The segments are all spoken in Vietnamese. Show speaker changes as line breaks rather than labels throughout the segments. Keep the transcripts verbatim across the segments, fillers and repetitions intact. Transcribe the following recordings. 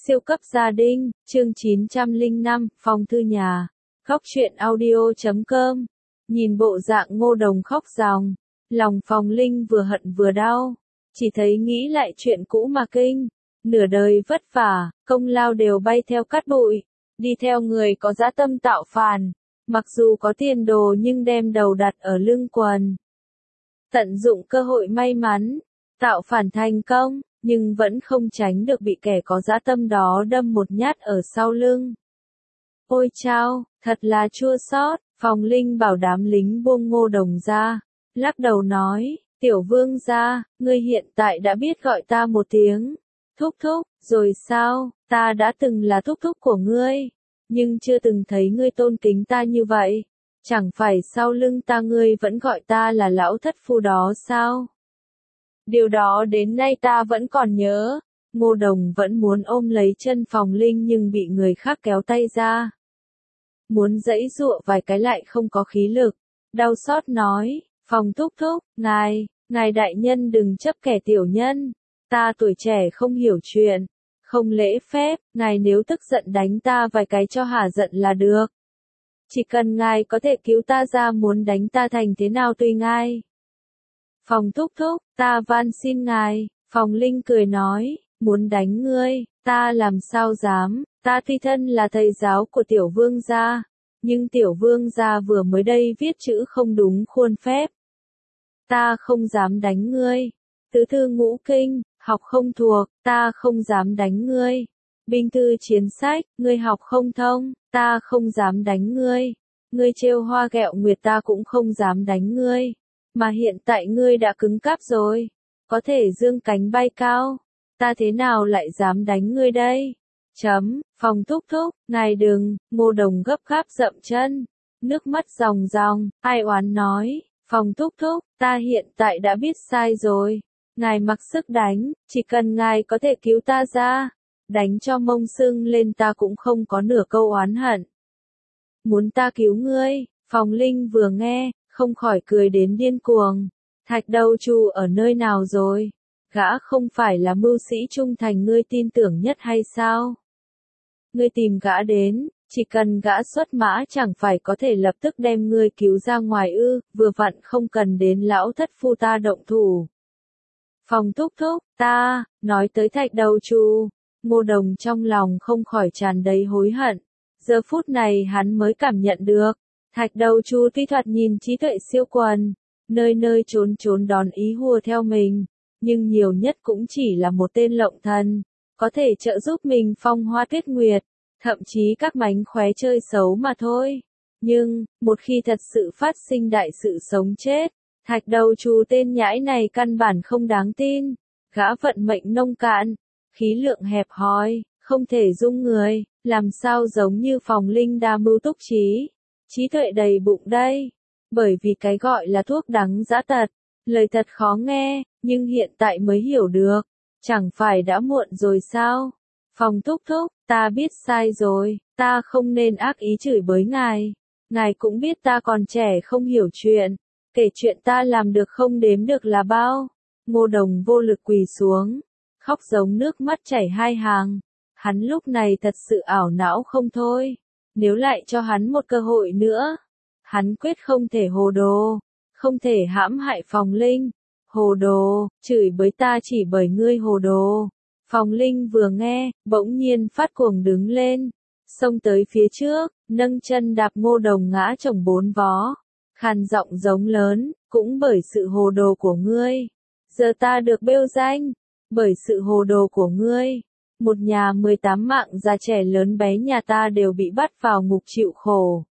Siêu cấp gia đình, chương chín trăm lẻ năm, phòng thư nhà. Khóc chuyện audio chấm com. Nhìn bộ dạng Ngô Đồng khóc ròng, lòng Phòng Linh vừa hận vừa đau. Chỉ thấy nghĩ lại chuyện cũ mà kinh. Nửa đời vất vả, công lao đều bay theo cát bụi. Đi theo người có dã tâm tạo phản. Mặc dù có tiền đồ nhưng đem đầu đặt ở lưng quần. Tận dụng cơ hội may mắn, tạo phản thành công, nhưng vẫn không tránh được bị kẻ có dã tâm đó đâm một nhát ở sau lưng. Ôi chao, thật là chua xót. Phòng Linh bảo đám lính buông Ngô Đồng ra, lắc đầu nói, tiểu vương gia, ngươi hiện tại đã biết gọi ta một tiếng thúc thúc, rồi sao? Ta đã từng là thúc thúc của ngươi, nhưng chưa từng thấy ngươi tôn kính ta như vậy. Chẳng phải sau lưng ta ngươi vẫn gọi ta là lão thất phu đó sao? Điều đó đến nay ta vẫn còn nhớ. Ngô Đồng vẫn muốn ôm lấy chân Phòng Linh nhưng bị người khác kéo tay ra. Muốn giãy giụa vài cái lại không có khí lực. Đau xót nói, Phòng thúc thúc, ngài, ngài đại nhân đừng chấp kẻ tiểu nhân. Ta tuổi trẻ không hiểu chuyện, không lễ phép, ngài nếu tức giận đánh ta vài cái cho hả giận là được. Chỉ cần ngài có thể cứu ta ra, muốn đánh ta thành thế nào tùy ngài. Phòng thúc thúc, ta van xin ngài. Phòng Linh cười nói, muốn đánh ngươi, ta làm sao dám, ta tuy thân là thầy giáo của tiểu vương gia, nhưng tiểu vương gia vừa mới đây viết chữ không đúng khuôn phép. Ta không dám đánh ngươi. Tứ thư ngũ kinh, học không thuộc, ta không dám đánh ngươi. Binh thư chiến sách, ngươi học không thông, ta không dám đánh ngươi. Ngươi trêu hoa ghẹo nguyệt ta cũng không dám đánh ngươi. Mà hiện tại ngươi đã cứng cáp rồi, có thể dương cánh bay cao, ta thế nào lại dám đánh ngươi đây? Chấm, Phòng thúc thúc, ngài đừng. Ngô Đồng gấp gáp dậm chân, nước mắt ròng ròng, ai oán nói, Phòng thúc thúc, ta hiện tại đã biết sai rồi, ngài mặc sức đánh, chỉ cần ngài có thể cứu ta ra, đánh cho mông sưng lên ta cũng không có nửa câu oán hận. Muốn ta cứu ngươi? Phòng Linh vừa nghe, không khỏi cười đến điên cuồng. Thạch Đầu Chu ở nơi nào rồi? Gã không phải là mưu sĩ trung thành ngươi tin tưởng nhất hay sao? Ngươi tìm gã đến, chỉ cần gã xuất mã chẳng phải có thể lập tức đem ngươi cứu ra ngoài ư, vừa vặn không cần đến lão thất phu ta động thủ. Phòng thúc thúc, ta, nói tới Thạch Đầu Chu, Ngô Đồng trong lòng không khỏi tràn đầy hối hận. Giờ phút này hắn mới cảm nhận được, Thạch Đầu Chu tuy thoạt nhìn trí tuệ siêu quần, nơi nơi trốn trốn đòn ý hùa theo mình, nhưng nhiều nhất cũng chỉ là một tên lộng thần, có thể trợ giúp mình phong hoa tuyết nguyệt, thậm chí các mánh khóe chơi xấu mà thôi. Nhưng, một khi thật sự phát sinh đại sự sống chết, Thạch Đầu Chu tên nhãi này căn bản không đáng tin. Gã vận mệnh nông cạn, khí lượng hẹp hòi, không thể dung người, làm sao giống như Phòng Linh đa mưu túc trí, trí tuệ đầy bụng đây. Bởi vì cái gọi là thuốc đắng dã tật, lời thật khó nghe, nhưng hiện tại mới hiểu được, chẳng phải đã muộn rồi sao? Phòng thúc thúc, ta biết sai rồi, ta không nên ác ý chửi bới ngài. Ngài cũng biết ta còn trẻ không hiểu chuyện, kể chuyện ta làm được không đếm được là bao. Ngô Đồng vô lực quỳ xuống, khóc giống nước mắt chảy hai hàng. Hắn lúc này thật sự ảo não không thôi. Nếu lại cho hắn một cơ hội nữa, hắn quyết không thể hồ đồ, không thể hãm hại Phòng Linh. Hồ đồ, chửi bới ta chỉ bởi ngươi hồ đồ. Phòng Linh vừa nghe, bỗng nhiên phát cuồng đứng lên, xông tới phía trước, nâng chân đạp Ngô Đồng ngã chồng bốn vó, khàn giọng giống lớn, cũng bởi sự hồ đồ của ngươi, giờ ta được bêu danh, bởi sự hồ đồ của ngươi, một nhà mười tám mạng già trẻ lớn bé nhà ta đều bị bắt vào ngục chịu khổ.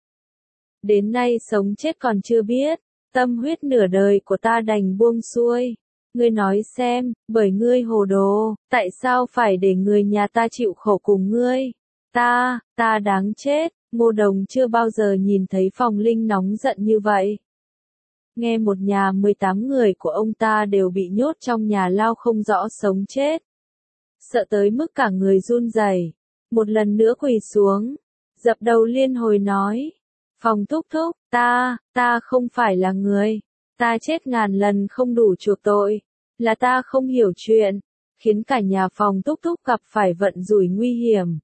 Đến nay sống chết còn chưa biết, tâm huyết nửa đời của ta đành buông xuôi. Ngươi nói xem, bởi ngươi hồ đồ, tại sao phải để người nhà ta chịu khổ cùng ngươi? Ta, ta đáng chết. Ngô Đồng chưa bao giờ nhìn thấy Phòng Linh nóng giận như vậy. Nghe một nhà mười tám người của ông ta đều bị nhốt trong nhà lao không rõ sống chết. Sợ tới mức cả người run rẩy, một lần nữa quỳ xuống, dập đầu liên hồi nói. Phòng thúc thúc, ta, ta không phải là người, ta chết ngàn lần không đủ chuộc tội, là ta không hiểu chuyện, khiến cả nhà phòng Thúc Thúc gặp phải vận rủi nguy hiểm.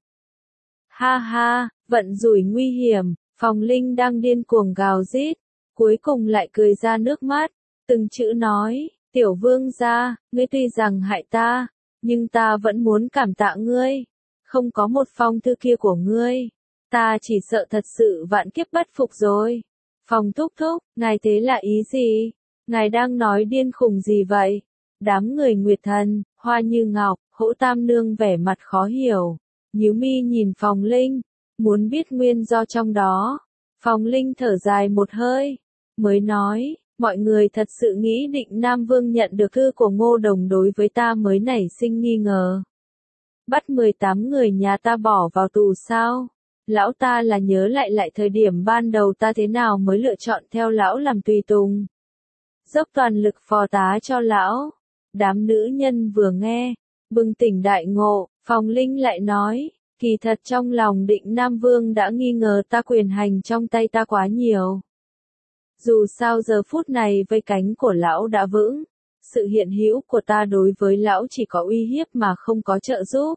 Ha ha, vận rủi nguy hiểm, Phong Linh đang điên cuồng gào rít, cuối cùng lại cười ra nước mắt, từng chữ nói, tiểu vương gia, ngươi tuy rằng hại ta, nhưng ta vẫn muốn cảm tạ ngươi, không có một phong thư kia của ngươi, ta chỉ sợ thật sự vạn kiếp bất phục rồi. Phong Thúc Thúc, ngài thế là ý gì? Ngài đang nói điên khùng gì vậy? Đám người Nguyệt Thần, Hoa Như Ngọc, Hỗ Tam Nương vẻ mặt khó hiểu, nhíu mi nhìn Phong Linh, muốn biết nguyên do trong đó. Phong Linh thở dài một hơi, mới nói, mọi người thật sự nghĩ Định Nam Vương nhận được thư của Ngô Đồng đối với ta mới nảy sinh nghi ngờ. Bắt mười tám người nhà ta bỏ vào tù sao? Lão ta là nhớ lại lại thời điểm ban đầu ta thế nào mới lựa chọn theo lão làm tùy tùng. Dốc toàn lực phò tá cho lão. Đám nữ nhân vừa nghe, bừng tỉnh đại ngộ, Phong Linh lại nói, kỳ thật trong lòng Định Nam Vương đã nghi ngờ ta quyền hành trong tay ta quá nhiều. Dù sao giờ phút này vây cánh của lão đã vững, sự hiện hữu của ta đối với lão chỉ có uy hiếp mà không có trợ giúp.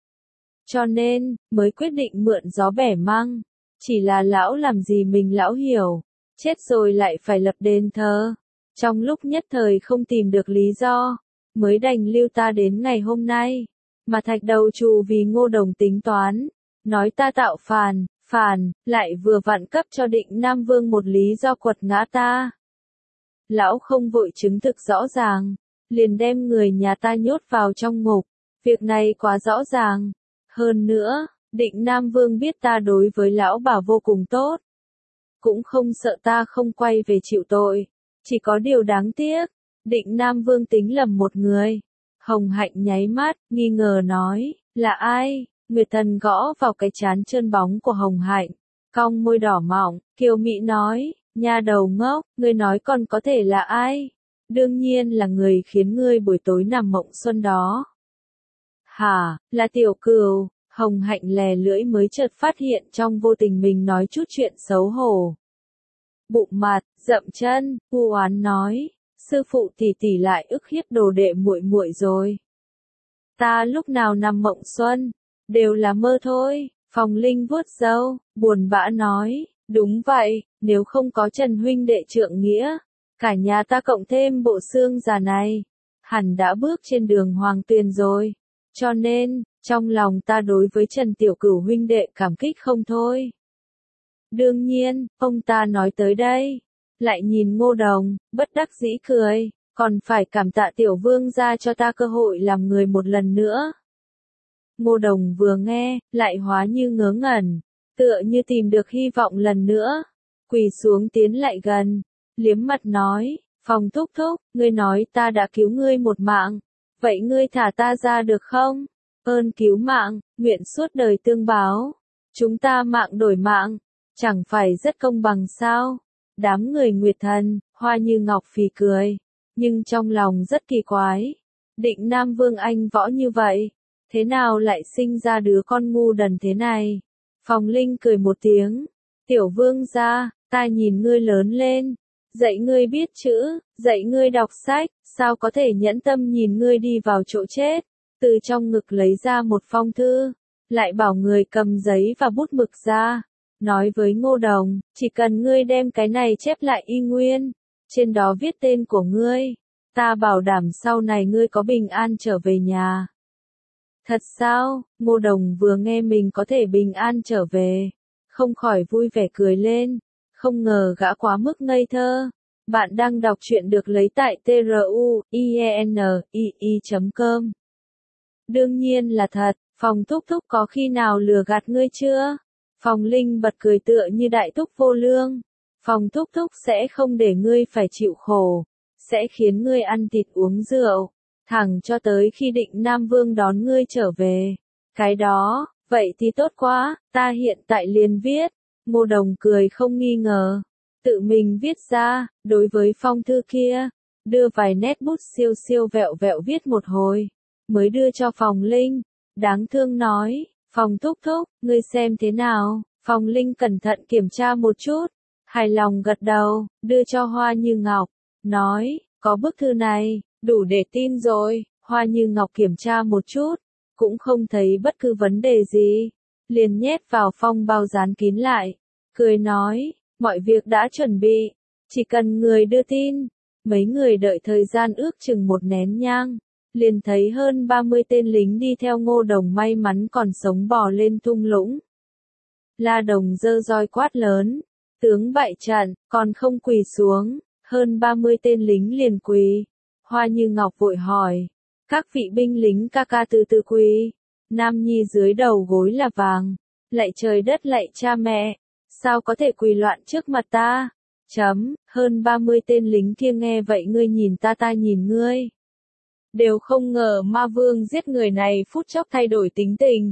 Cho nên, mới quyết định mượn gió bẻ măng. Chỉ là lão làm gì mình lão hiểu, chết rồi lại phải lập đền thờ. Trong lúc nhất thời không tìm được lý do, mới đành lưu ta đến ngày hôm nay. Mà Thạch Đầu Trù vì Ngô Đồng tính toán, nói ta tạo phản, phản, lại vừa vặn cấp cho Định Nam Vương một lý do quật ngã ta. Lão không vội chứng thực rõ ràng, liền đem người nhà ta nhốt vào trong ngục. Việc này quá rõ ràng. Hơn nữa, Định Nam Vương biết ta đối với lão bà vô cùng tốt. Cũng không sợ ta không quay về chịu tội. Chỉ có điều đáng tiếc, Định Nam Vương tính lầm một người. Hồng Hạnh nháy mắt, nghi ngờ nói, là ai? Nguyệt Thần gõ vào cái trán trơn bóng của Hồng Hạnh, cong môi đỏ mọng, kiều mị nói, nha đầu ngốc, ngươi nói còn có thể là ai? Đương nhiên là người khiến ngươi buổi tối nằm mộng xuân đó. Hả, là Tiểu Cừu. Hồng Hạnh lè lưỡi mới chợt phát hiện trong vô tình mình nói chút chuyện xấu hổ. Bụng mặt, dậm chân, u oán nói, sư phụ tỷ tỷ lại ức hiếp đồ đệ muội muội rồi. Ta lúc nào nằm mộng xuân, đều là mơ thôi. Phong Linh vuốt râu, buồn bã nói, đúng vậy, nếu không có Trần huynh đệ trượng nghĩa, cả nhà ta cộng thêm bộ xương già này, hẳn đã bước trên đường hoàng tuyền rồi. Cho nên, trong lòng ta đối với Trần Tiểu Cửu huynh đệ cảm kích không thôi. Đương nhiên, ông ta nói tới đây, lại nhìn Ngô Đồng, bất đắc dĩ cười, còn phải cảm tạ Tiểu Vương gia cho ta cơ hội làm người một lần nữa. Ngô Đồng vừa nghe, lại hóa như ngớ ngẩn, tựa như tìm được hy vọng lần nữa, quỳ xuống tiến lại gần, liếm mặt nói, Phong Thúc Thúc, ngươi nói ta đã cứu ngươi một mạng, vậy ngươi thả ta ra được không? Ơn cứu mạng, nguyện suốt đời tương báo, chúng ta mạng đổi mạng, chẳng phải rất công bằng sao? Đám người Nguyệt Thần, Hoa Như Ngọc phì cười, nhưng trong lòng rất kỳ quái. Định Nam Vương anh võ như vậy, thế nào lại sinh ra đứa con ngu đần thế này? Phong Linh cười một tiếng, Tiểu Vương gia, ta nhìn ngươi lớn lên, dạy ngươi biết chữ, dạy ngươi đọc sách, sao có thể nhẫn tâm nhìn ngươi đi vào chỗ chết? Từ trong ngực lấy ra một phong thư, lại bảo người cầm giấy và bút mực ra, nói với Ngô Đồng, chỉ cần ngươi đem cái này chép lại y nguyên, trên đó viết tên của ngươi, ta bảo đảm sau này ngươi có bình an trở về nhà. Thật sao? Ngô Đồng vừa nghe mình có thể bình an trở về, không khỏi vui vẻ cười lên, không ngờ gã quá mức ngây thơ. Bạn đang đọc truyện được lấy tại truyện chấm com. Đương nhiên là thật, Phong Thúc Thúc có khi nào lừa gạt ngươi chưa? Phong Linh bật cười tựa như đại thúc vô lương. Phong Thúc Thúc sẽ không để ngươi phải chịu khổ, sẽ khiến ngươi ăn thịt uống rượu, thẳng cho tới khi Định Nam Vương đón ngươi trở về. Cái đó, vậy thì tốt quá, ta hiện tại liền viết. Ngô Đồng cười không nghi ngờ, tự mình viết ra, đối với phong thư kia, đưa vài nét bút siêu siêu vẹo vẹo viết một hồi, mới đưa cho Phong Linh, đáng thương nói, Phong Thúc Thúc, ngươi xem thế nào? Phong Linh cẩn thận kiểm tra một chút, hài lòng gật đầu, đưa cho Hoa Như Ngọc, nói, có bức thư này, đủ để tin rồi. Hoa Như Ngọc kiểm tra một chút, cũng không thấy bất cứ vấn đề gì, liền nhét vào phong bao dán kín lại, cười nói, mọi việc đã chuẩn bị, chỉ cần người đưa tin. Mấy người đợi thời gian ước chừng một nén nhang, liền thấy hơn ba mươi tên lính đi theo Ngô Đồng may mắn còn sống bò lên thung lũng. La Đồng giơ roi quát lớn, tướng bại trận, còn không quỳ xuống, hơn ba mươi tên lính liền quỳ. Hoa Như Ngọc vội hỏi, các vị binh lính ca ca từ từ quỳ. Nam nhi dưới đầu gối là vàng, lạy trời đất lạy cha mẹ, sao có thể quỳ loạn trước mặt ta? Chấm, hơn ba mươi tên lính kia nghe vậy ngươi nhìn ta ta nhìn ngươi. Đều không ngờ ma vương giết người này phút chốc thay đổi tính tình.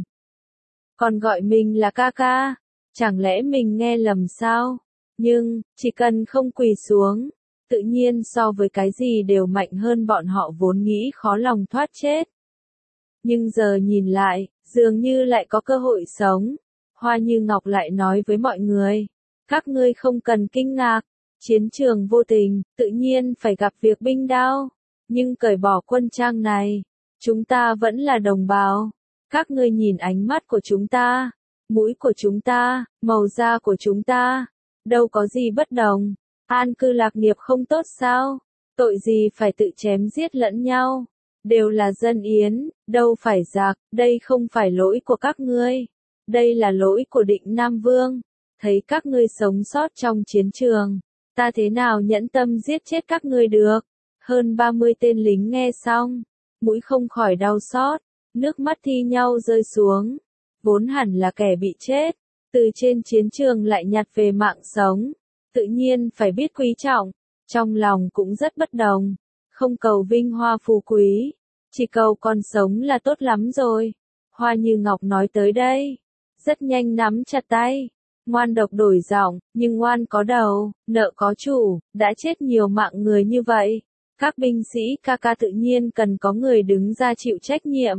Còn gọi mình là ca ca, chẳng lẽ mình nghe lầm sao? Nhưng, chỉ cần không quỳ xuống, tự nhiên so với cái gì đều mạnh hơn bọn họ vốn nghĩ khó lòng thoát chết. Nhưng giờ nhìn lại, dường như lại có cơ hội sống. Hoa Như Ngọc lại nói với mọi người, các ngươi không cần kinh ngạc, chiến trường vô tình, tự nhiên phải gặp việc binh đao. Nhưng cởi bỏ quân trang này, chúng ta vẫn là đồng bào. Các ngươi nhìn ánh mắt của chúng ta, mũi của chúng ta, màu da của chúng ta, đâu có gì bất đồng. An cư lạc nghiệp không tốt sao? Tội gì phải tự chém giết lẫn nhau? Đều là dân Yến, đâu phải giặc, đây không phải lỗi của các ngươi. Đây là lỗi của Định Nam Vương. Thấy các ngươi sống sót trong chiến trường, ta thế nào nhẫn tâm giết chết các ngươi được? Hơn ba mươi tên lính nghe xong, mũi không khỏi đau xót, nước mắt thi nhau rơi xuống. Vốn hẳn là kẻ bị chết, từ trên chiến trường lại nhặt về mạng sống, tự nhiên phải biết quý trọng, trong lòng cũng rất bất đồng, không cầu vinh hoa phú quý, chỉ cầu còn sống là tốt lắm rồi. Hoa Như Ngọc nói tới đây, rất nhanh nắm chặt tay, ngoan độc đổi giọng, nhưng ngoan có đầu, nợ có chủ, đã chết nhiều mạng người như vậy. Các binh sĩ ca ca tự nhiên cần có người đứng ra chịu trách nhiệm.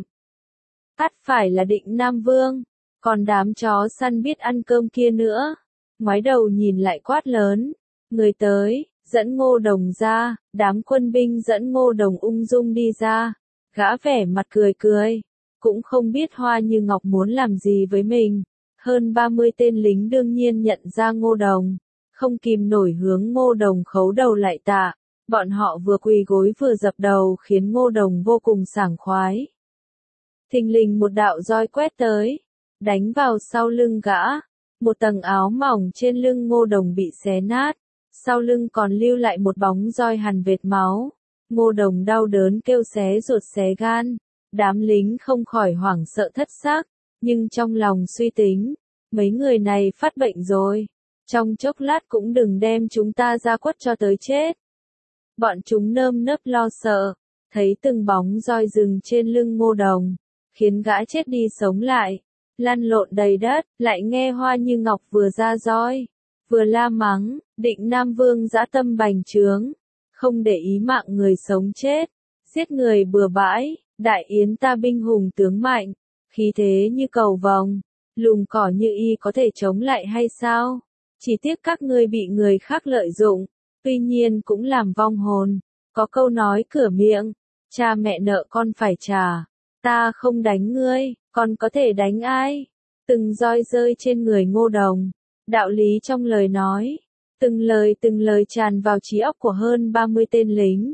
Ắt phải là Định Nam Vương, còn đám chó săn biết ăn cơm kia nữa. Ngoái đầu nhìn lại quát lớn, người tới, dẫn Ngô Đồng ra, đám quân binh dẫn Ngô Đồng ung dung đi ra. Gã vẻ mặt cười cười, cũng không biết Hoa Như Ngọc muốn làm gì với mình. Hơn ba mươi tên lính đương nhiên nhận ra Ngô Đồng, không kìm nổi hướng Ngô Đồng khấu đầu lại tạ. Bọn họ vừa quỳ gối vừa dập đầu khiến Ngô Đồng vô cùng sảng khoái. Thình lình một đạo roi quét tới, đánh vào sau lưng gã. Một tầng áo mỏng trên lưng Ngô Đồng bị xé nát, sau lưng còn lưu lại một bóng roi hằn vệt máu. Ngô Đồng đau đớn kêu xé ruột xé gan, đám lính không khỏi hoảng sợ thất xác, nhưng trong lòng suy tính, mấy người này phát bệnh rồi, trong chốc lát cũng đừng đem chúng ta ra quất cho tới chết. Bọn chúng nơm nớp lo sợ, thấy từng bóng roi rừng trên lưng Ngô Đồng, khiến gã chết đi sống lại, lăn lộn đầy đất, lại nghe Hoa Như Ngọc vừa ra roi, vừa la mắng, Định Nam Vương dã tâm bành trướng, không để ý mạng người sống chết, giết người bừa bãi, đại yến ta binh hùng tướng mạnh, khí thế như cầu vồng, lùm cỏ như y có thể chống lại hay sao? Chỉ tiếc các ngươi bị người khác lợi dụng, tuy nhiên cũng làm vong hồn. Có câu nói cửa miệng, cha mẹ nợ con phải trả, ta không đánh ngươi, còn có thể đánh ai? Từng roi rơi trên người Ngô Đồng, đạo lý trong lời nói, từng lời từng lời tràn vào trí óc của hơn ba mươi tên lính,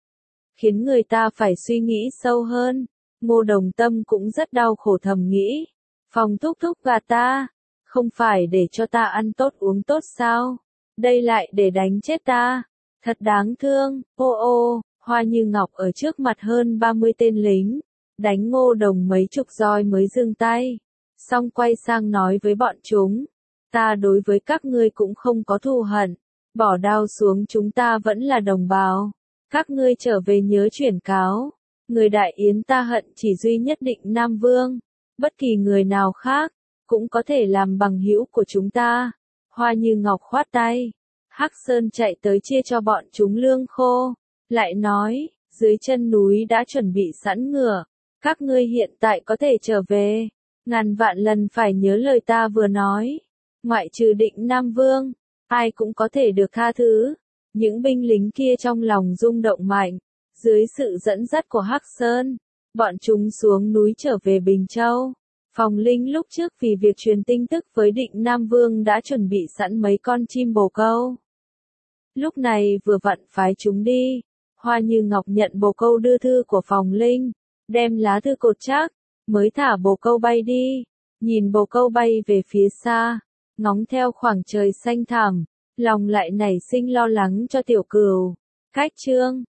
khiến người ta phải suy nghĩ sâu hơn. Ngô Đồng tâm cũng rất đau khổ thầm nghĩ, Phong thúc thúc gạt ta, không phải để cho ta ăn tốt uống tốt sao? Đây lại để đánh chết ta, thật đáng thương. Ô ô, Hoa Như Ngọc ở trước mặt hơn ba mươi tên lính, đánh Ngô Đồng mấy chục roi mới dừng tay, xong quay sang nói với bọn chúng, ta đối với các ngươi cũng không có thù hận, bỏ đao xuống chúng ta vẫn là đồng bào, các ngươi trở về nhớ chuyển cáo, người Đại Yến ta hận chỉ duy nhất Định Nam Vương, bất kỳ người nào khác, cũng có thể làm bằng hữu của chúng ta. Hoa Như Ngọc khoát tay, Hắc Sơn chạy tới chia cho bọn chúng lương khô, lại nói, dưới chân núi đã chuẩn bị sẵn ngựa, các ngươi hiện tại có thể trở về, ngàn vạn lần phải nhớ lời ta vừa nói, ngoại trừ Định Nam Vương, ai cũng có thể được tha thứ. Những binh lính kia trong lòng rung động mạnh, Dưới sự dẫn dắt của Hắc Sơn, bọn chúng xuống núi trở về Bình Châu. Phong Linh lúc trước vì việc truyền tin tức với Định Nam Vương đã chuẩn bị sẵn mấy con chim bồ câu. Lúc này vừa vặn phái chúng đi. Hoa Như Ngọc nhận bồ câu đưa thư của Phong Linh, đem lá thư cột chắc, mới thả bồ câu bay đi. Nhìn bồ câu bay về phía xa, ngóng theo khoảng trời xanh thẳm, lòng lại nảy sinh lo lắng cho Tiểu Cửu. Khách chương